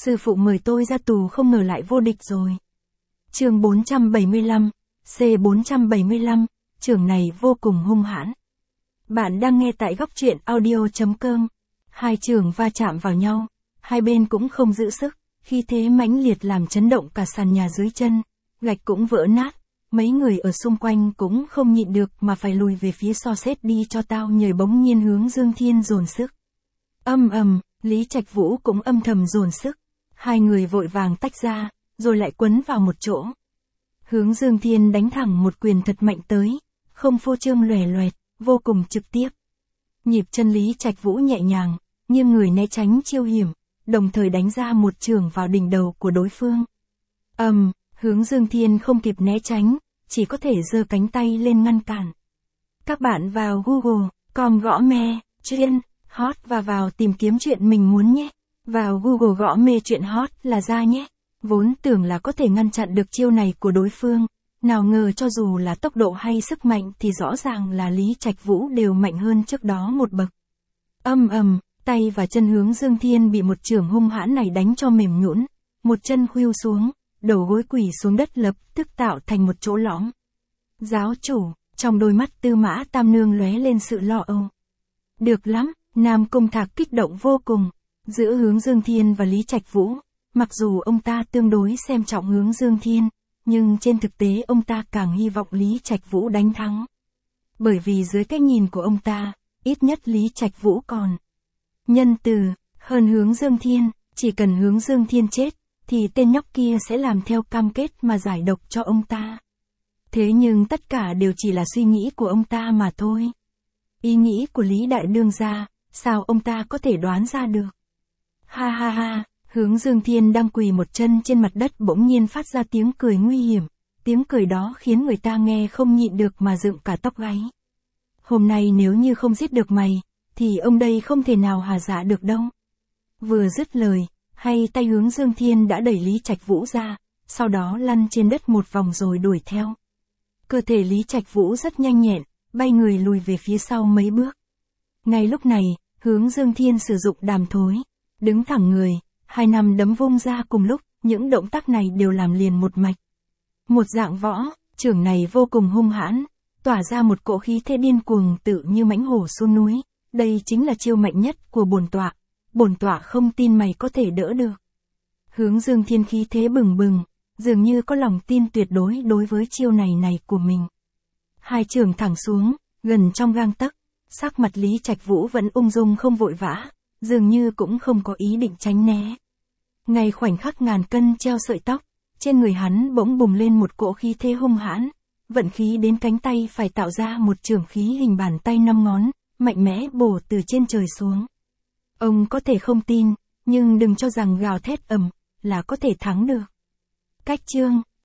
Sư phụ mời tôi ra tù không ngờ lại vô địch rồi. Chương 475, C475, trưởng này vô cùng hung hãn. Bạn đang nghe tại góc truyện audio.com. Hai trưởng va chạm vào nhau, hai bên cũng không giữ sức, khi thế mãnh liệt làm chấn động cả sàn nhà dưới chân, gạch cũng vỡ nát, mấy người ở xung quanh cũng không nhịn được mà phải lùi về phía so xét đi cho tao nhời bỗng nhiên Hướng Dương Thiên dồn sức. Lý Trạch Vũ cũng âm thầm dồn sức, hai người vội vàng tách ra, rồi lại quấn vào một chỗ. Hướng Dương Thiên đánh thẳng một quyền thật mạnh tới, không phô trương lòe loẹt, vô cùng trực tiếp. Nhịp chân Lý Trạch Vũ nhẹ nhàng, nghiêng người né tránh chiêu hiểm, đồng thời đánh ra một chưởng vào đỉnh đầu của đối phương. Hướng Dương Thiên không kịp né tránh, chỉ có thể giơ cánh tay lên ngăn cản. Các bạn vào Google.com gõ me, truyện, hot và vào tìm kiếm chuyện mình muốn nhé. Vào Google gõ mê truyện hot là ra nhé. Vốn tưởng là có thể ngăn chặn được chiêu này của đối phương, nào ngờ cho dù là tốc độ hay sức mạnh thì rõ ràng là Lý Trạch Vũ đều mạnh hơn trước đó một bậc. Tay và chân Hướng Dương Thiên bị một chưởng hung hãn này đánh cho mềm nhũn, một chân khuỵu xuống, đầu gối quỳ xuống đất lập tức tạo thành một chỗ lõm. Giáo chủ, trong đôi mắt Tư Mã Tam Nương lóe lên sự lo âu. Được lắm, Nam Cung Thạc kích động vô cùng. Giữa Hướng Dương Thiên và Lý Trạch Vũ, mặc dù ông ta tương đối xem trọng Hướng Dương Thiên, nhưng trên thực tế ông ta càng hy vọng Lý Trạch Vũ đánh thắng. Bởi vì dưới cái nhìn của ông ta, ít nhất Lý Trạch Vũ còn nhân từ hơn Hướng Dương Thiên, chỉ cần Hướng Dương Thiên chết, thì tên nhóc kia sẽ làm theo cam kết mà giải độc cho ông ta. Thế nhưng tất cả đều chỉ là suy nghĩ của ông ta mà thôi. Ý nghĩ của Lý Đại Đương gia, sao ông ta có thể đoán ra được? Ha, Hướng Dương Thiên đang quỳ một chân trên mặt đất bỗng nhiên phát ra tiếng cười nguy hiểm, tiếng cười đó khiến người ta nghe không nhịn được mà dựng cả tóc gáy. Hôm nay nếu như không giết được mày, thì ông đây không thể nào hà dạ được đâu. Vừa dứt lời, hay tay Hướng Dương Thiên đã đẩy Lý Trạch Vũ ra, sau đó lăn trên đất một vòng rồi đuổi theo. Cơ thể Lý Trạch Vũ rất nhanh nhẹn, bay người lùi về phía sau mấy bước. Ngay lúc này, Hướng Dương Thiên sử dụng đàm thối, đứng thẳng người, hai nắm đấm vung ra cùng lúc, những động tác này đều làm liền một mạch. Một dạng võ, chưởng này vô cùng hung hãn, tỏa ra một cỗ khí thế điên cuồng tự như mãnh hổ xuống núi, đây chính là chiêu mạnh nhất của bổn tọa không tin mày có thể đỡ được. Hướng Dương Thiên khí thế bừng bừng, dường như có lòng tin tuyệt đối đối với chiêu này của mình. Hai chưởng thẳng xuống, gần trong gang tấc, sắc mặt Lý Trạch Vũ vẫn ung dung không vội vã, dường như cũng không có ý định tránh né. Ngay khoảnh khắc ngàn cân treo sợi tóc, trên người hắn bỗng bùng lên một cỗ khí thế hung hãn, vận khí đến cánh tay phải tạo ra một chưởng khí hình bàn tay 5 ngón, mạnh mẽ bổ từ trên trời xuống. Ông có thể không tin, nhưng đừng cho rằng gào thét là có thể thắng được. Cách chương